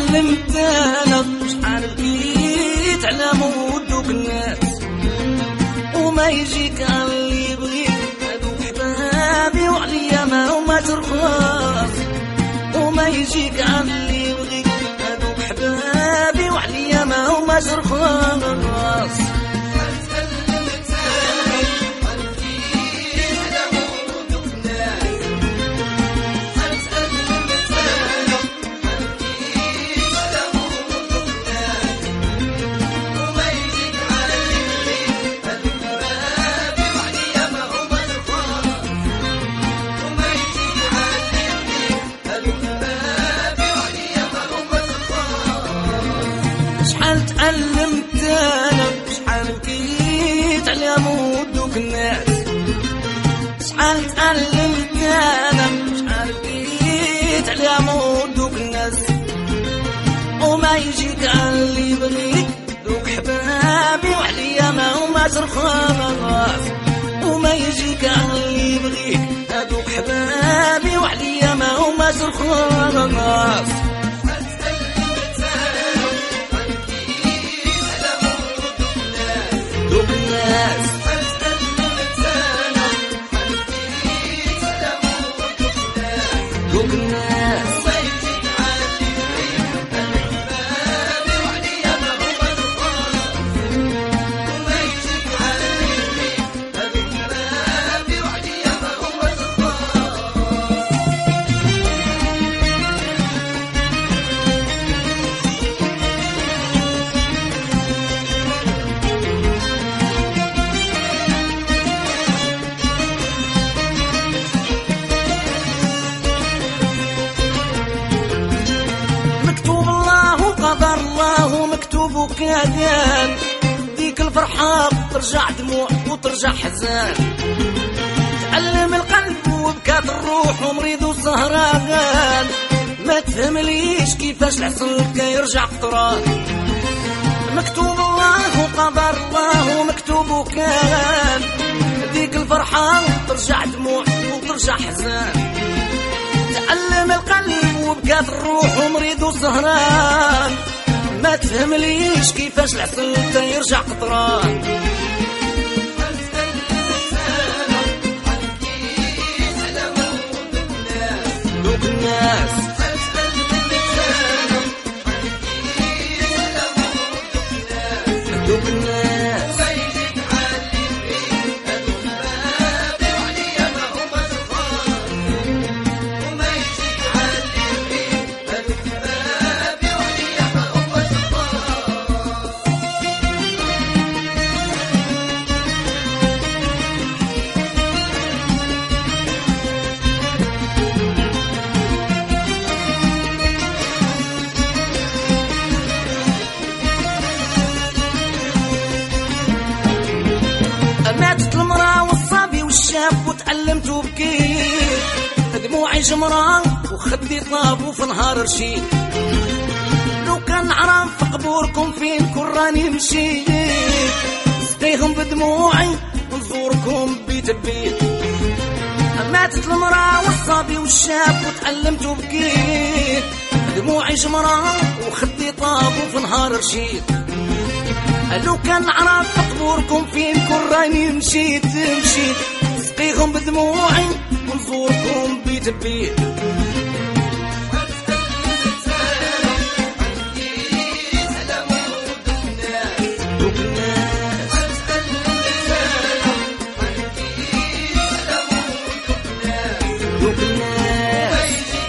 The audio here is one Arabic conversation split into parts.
تعلمت انا شحال بكيت على مودوك الناس وما يجيك على اللي يبغيك هادوك حبابي وعليا ما هما ترخاص وما يجيك على اللي يبغيك هادوك حبابي وعليا ما هما ترخاص شحال تعلمت انا شحال بكيت على مودوك الناس شحال تعلمت انا شحال بكيت على مودوك الناس وما يجيك على اللي يبغيك دوك حبابي وعليا ما هما ترخاص وما يجيك على اللي يبغيك هادوك حبابي وعليا ما هما ترخاص دوك الناس دوك الناس قدر الله مكتوب كان ديك الفرحة ترجع دموع وترجع حزان تعلم القلب وبكات الروح ومريض وسهران ما تفهمليش كيفاش العسل كيرجع قطران مكتوب الله وقدر الله مكتوب كان ديك الفرحة ترجع دموع وترجع حزان تعلم القلب وبكات الروح ومريض وسهران ما تفهمليش كيفاش العسل يرجع قطران دوك الناس دوك الناس ماتت المرأة والصبي والشاب وتعلمت وبكيت دموعي جمرة وخدي طاب وفي نهار رشيد لو كان نعرف في قبوركم فين كون راني مشيت سقيهم بدموعي ونزوركم بيت بيت ماتت المرأة والصبي والشاب وتعلمت وبكيت دموعي جمرة وخدي طاب وفي نهار رشيد لو كان نعرف قبوركم فين كون راني مشيت سقيهم بدموعي ونزوركم بيت بيت دوك الناس دوك الناس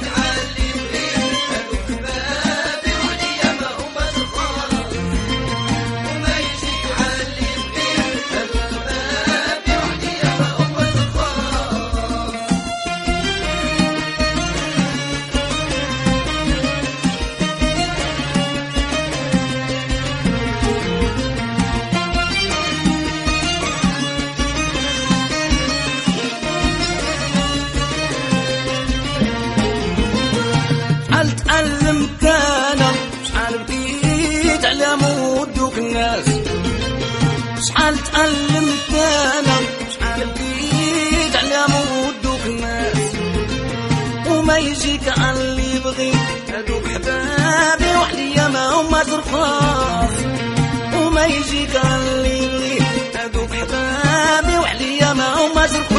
شحال تعلمت انا شحال بكيت على مودوك الناس شحال تعلمت انا شحال بكيت على مودوك الناس وما يجيك على اللي يبغيك هادوك حبابي يجيك اللي يبغيك هادوك حبابي وعليا ما هما زركو